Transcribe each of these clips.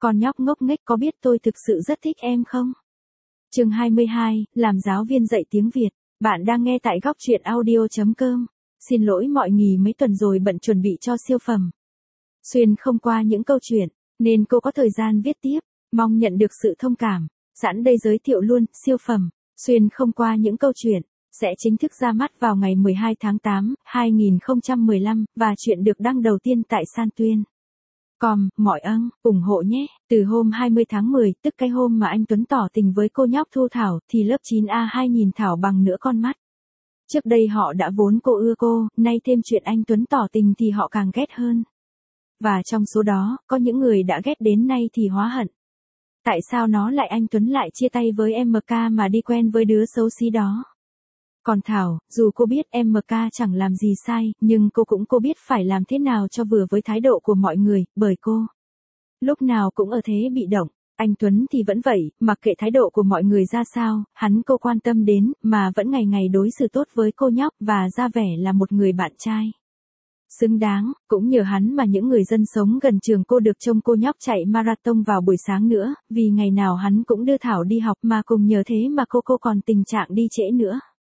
Con nhóc ngốc nghếch có biết tôi thực sự rất thích em không? Chương 22, làm giáo viên dạy tiếng Việt. Bạn đang nghe tại góc truyện audio.com. Xin lỗi mọi nghỉ mấy tuần rồi bận chuẩn bị cho siêu phẩm. Xuyên không qua những câu chuyện, nên cô có thời gian viết tiếp, mong nhận được sự thông cảm. Sẵn đây giới thiệu luôn, siêu phẩm, xuyên không qua những câu chuyện, sẽ chính thức ra mắt vào ngày 12 tháng 8, 2015, và chuyện được đăng đầu tiên tại San Tuyên. Mọi ủng hộ nhé. Từ hôm 20 tháng 10, tức cái hôm mà anh Tuấn tỏ tình với cô nhóc Thu Thảo, thì lớp 9A2 nhìn Thảo bằng nửa con mắt. Trước đây họ đã vốn cô ưa cô, nay thêm chuyện anh Tuấn tỏ tình thì họ càng ghét hơn. Và trong số đó, có những người đã ghét đến nay thì hóa hận. Tại sao anh Tuấn lại chia tay với MK mà đi quen với đứa xấu xí đó? Còn Thảo, dù cô biết MK chẳng làm gì sai, nhưng cô biết phải làm thế nào cho vừa với thái độ của mọi người, bởi cô lúc nào cũng ở thế bị động. Anh Tuấn thì vẫn vậy, mặc kệ thái độ của mọi người ra sao, cô quan tâm đến, mà vẫn ngày ngày đối xử tốt với cô nhóc, và ra vẻ là một người bạn trai xứng đáng. Cũng nhờ hắn mà những người dân sống gần trường cô được trông cô nhóc chạy marathon vào buổi sáng nữa, vì ngày nào hắn cũng đưa Thảo đi học, mà cùng nhờ thế mà cô còn tình trạng đi trễ nữa.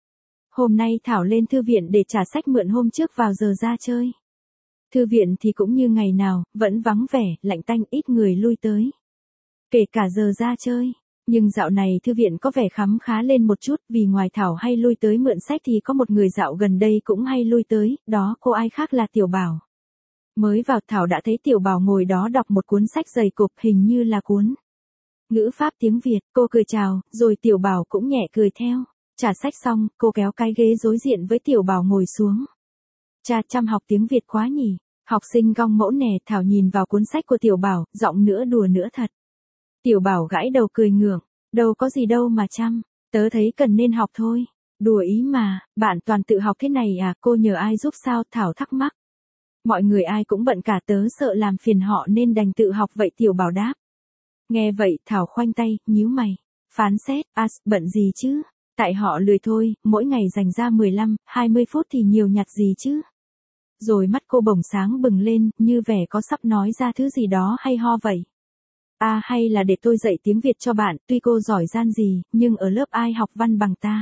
Hôm nay Thảo lên thư viện để trả sách mượn hôm trước vào giờ ra chơi. Thư viện thì cũng như ngày nào, vẫn vắng vẻ, lạnh tanh, ít người lui tới. Kể cả giờ ra chơi. Nhưng dạo này thư viện có vẻ khấm khá lên một chút, vì ngoài Thảo hay lui tới mượn sách thì có một người dạo gần đây cũng hay lui tới, đó cô ai khác là Tiểu Bảo. Mới vào Thảo đã thấy Tiểu Bảo ngồi đó đọc một cuốn sách dày cộp, hình như là cuốn Ngữ pháp tiếng Việt. Cô cười chào, rồi Tiểu Bảo cũng nhẹ cười theo. Trả sách xong, cô kéo cái ghế đối diện với Tiểu Bảo ngồi xuống. Cha, chăm học tiếng Việt quá nhỉ. Học sinh gong mẫu nè. Thảo nhìn vào cuốn sách của Tiểu Bảo, giọng nửa đùa nửa thật. Tiểu Bảo gãi đầu cười ngượng. Đâu có gì đâu mà chăm. Tớ thấy cần nên học thôi. Đùa ý mà, bạn toàn tự học thế này à? Cô nhờ ai giúp sao? Thảo thắc mắc. Mọi người ai cũng bận cả, tớ sợ làm phiền họ nên đành tự học vậy. Tiểu Bảo đáp. Nghe vậy, Thảo khoanh tay, nhíu mày. Phán xét, bận gì chứ? Tại họ lười thôi, mỗi ngày dành ra 15, 20 phút thì nhiều nhặt gì chứ? Rồi mắt cô bỗng sáng bừng lên, như vẻ có sắp nói ra thứ gì đó hay ho vậy. Hay là để tôi dạy tiếng Việt cho bạn, tuy cô giỏi giang gì, nhưng ở lớp ai học văn bằng ta.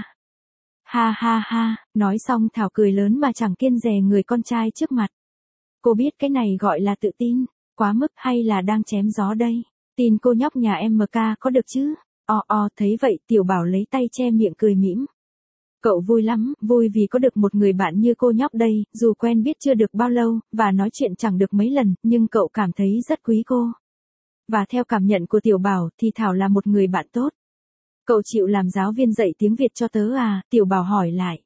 Ha ha ha, nói xong Thảo cười lớn mà chẳng kiêng dè người con trai trước mặt. Cô biết cái này gọi là tự tin, quá mức, hay là đang chém gió đây? Tin cô nhóc nhà MK có được chứ? Thấy vậy Tiểu Bảo lấy tay che miệng cười mỉm. Cậu vui lắm, vui vì có được một người bạn như cô nhóc đây, dù quen biết chưa được bao lâu, và nói chuyện chẳng được mấy lần, nhưng cậu cảm thấy rất quý cô. Và theo cảm nhận của Tiểu Bảo thì Thảo là một người bạn tốt. Cậu chịu làm giáo viên dạy tiếng Việt cho tớ à? Tiểu Bảo hỏi lại.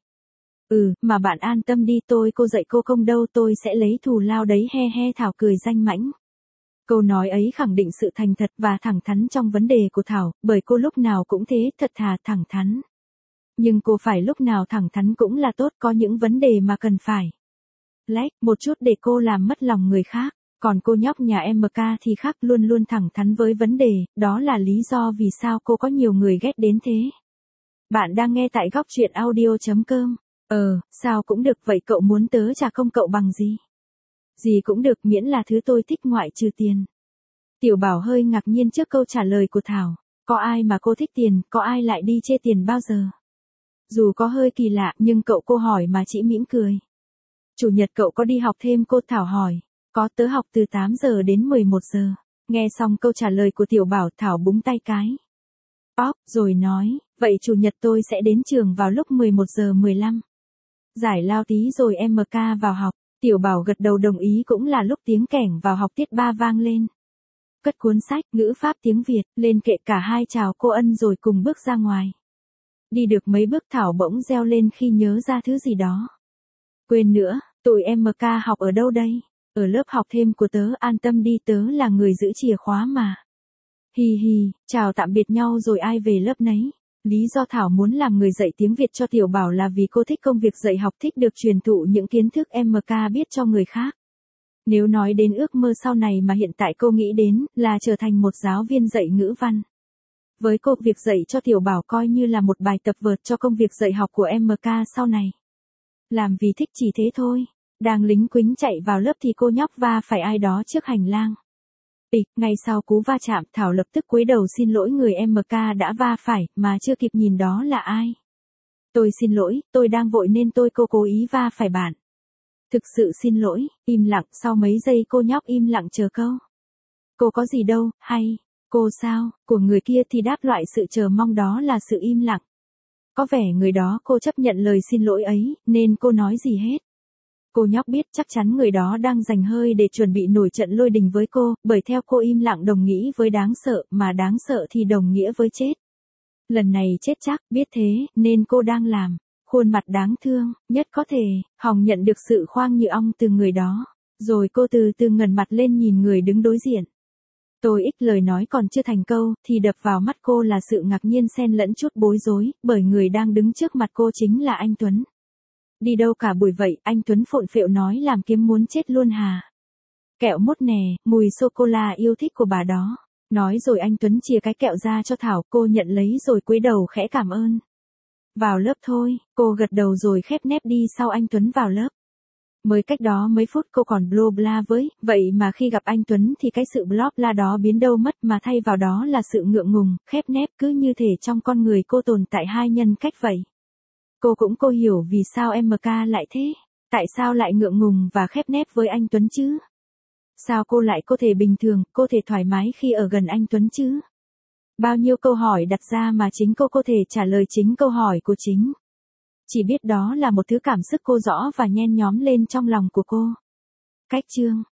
Mà bạn an tâm đi, cô dạy cô không đâu, tôi sẽ lấy thù lao đấy, he he. Thảo cười danh mãnh. Câu nói ấy khẳng định sự thành thật và thẳng thắn trong vấn đề của Thảo, bởi cô lúc nào cũng thế, thật thà thẳng thắn. Nhưng cô phải lúc nào thẳng thắn cũng là tốt, có những vấn đề mà cần phải lách một chút để cô làm mất lòng người khác. Còn cô nhóc nhà MK thì khác, luôn luôn thẳng thắn với vấn đề, đó là lý do vì sao cô có nhiều người ghét đến thế. Bạn đang nghe tại góc truyện audio.com. Sao cũng được, vậy cậu muốn tớ trả công cậu bằng gì? Gì cũng được, miễn là thứ tôi thích ngoại trừ tiền. Tiểu Bảo hơi ngạc nhiên trước câu trả lời của Thảo. Có ai mà cô thích tiền, có ai lại đi chê tiền bao giờ? Dù có hơi kỳ lạ, nhưng cô hỏi mà chỉ mỉm cười. Chủ nhật cậu có đi học thêm? Cô Thảo hỏi. Có, tớ học từ 8 giờ đến 11 giờ. Nghe xong câu trả lời của Tiểu Bảo, Thảo búng tay cái. Rồi nói, vậy chủ nhật tôi sẽ đến trường vào lúc 11 giờ 15. Giải lao tí rồi MK vào học. Tiểu Bảo gật đầu đồng ý, cũng là lúc tiếng kẻng vào học tiết 3 vang lên. Cất cuốn sách, ngữ pháp tiếng Việt, lên kệ, cả hai chào cô Ân rồi cùng bước ra ngoài. Đi được mấy bước Thảo bỗng reo lên khi nhớ ra thứ gì đó. Quên nữa, tụi MK học ở đâu đây? Ở lớp học thêm của tớ, an tâm đi, tớ là người giữ chìa khóa mà. Hi hi, chào tạm biệt nhau rồi ai về lớp nấy. Lý do Thảo muốn làm người dạy tiếng Việt cho Tiểu Bảo là vì cô thích công việc dạy học, thích được truyền thụ những kiến thức MK biết cho người khác. Nếu nói đến ước mơ sau này mà hiện tại cô nghĩ đến là trở thành một giáo viên dạy ngữ văn. Với cô, việc dạy cho Tiểu Bảo coi như là một bài tập vợt cho công việc dạy học của MK sau này. Làm vì thích chỉ thế thôi. Đang lính quính chạy vào lớp thì cô nhóc va phải ai đó trước hành lang. Ngay sau cú va chạm, Thảo lập tức cúi đầu xin lỗi người MK đã va phải, mà chưa kịp nhìn đó là ai. Tôi xin lỗi, tôi đang vội nên tôi cố ý va phải bạn. Thực sự xin lỗi, im lặng, sau mấy giây cô nhóc im lặng chờ câu. Cô có gì đâu, hay, cô sao, của người kia thì đáp loại sự chờ mong đó là sự im lặng. Có vẻ người đó cô chấp nhận lời xin lỗi ấy, nên cô nói gì hết. Cô nhóc biết chắc chắn người đó đang dành hơi để chuẩn bị nổi trận lôi đình với cô, bởi theo cô im lặng đồng nghĩa với đáng sợ, mà đáng sợ thì đồng nghĩa với chết. Lần này chết chắc, biết thế, nên cô đang làm. Khuôn mặt đáng thương, nhất có thể, hòng nhận được sự khoang như ong từ người đó. Rồi cô từ từ ngẩng mặt lên nhìn người đứng đối diện. Tôi lời nói còn chưa thành câu, thì đập vào mắt cô là sự ngạc nhiên xen lẫn chút bối rối, bởi người đang đứng trước mặt cô chính là anh Tuấn. Đi đâu cả buổi vậy, anh Tuấn phộn phẹo nói làm kiếm muốn chết luôn hà. Kẹo mốt nè, mùi sô-cô-la yêu thích của bà đó. Nói rồi anh Tuấn chia cái kẹo ra cho Thảo, cô nhận lấy rồi cúi đầu khẽ cảm ơn. Vào lớp thôi, cô gật đầu rồi khép nép đi sau anh Tuấn vào lớp. Mới cách đó mấy phút cô còn bla bla với, vậy mà khi gặp anh Tuấn thì cái sự bla bla đó biến đâu mất mà thay vào đó là sự ngượng ngùng, khép nép cứ như thể trong con người cô tồn tại hai nhân cách vậy. Cô hiểu vì sao MK lại thế, tại sao lại ngượng ngùng và khép nép với anh Tuấn chứ? Sao cô lại có thể bình thường, cô thể thoải mái khi ở gần anh Tuấn chứ? Bao nhiêu câu hỏi đặt ra mà chính cô có thể trả lời chính câu hỏi của chính. Chỉ biết đó là một thứ cảm xúc cô rõ và nhen nhóm lên trong lòng của cô. Cách chương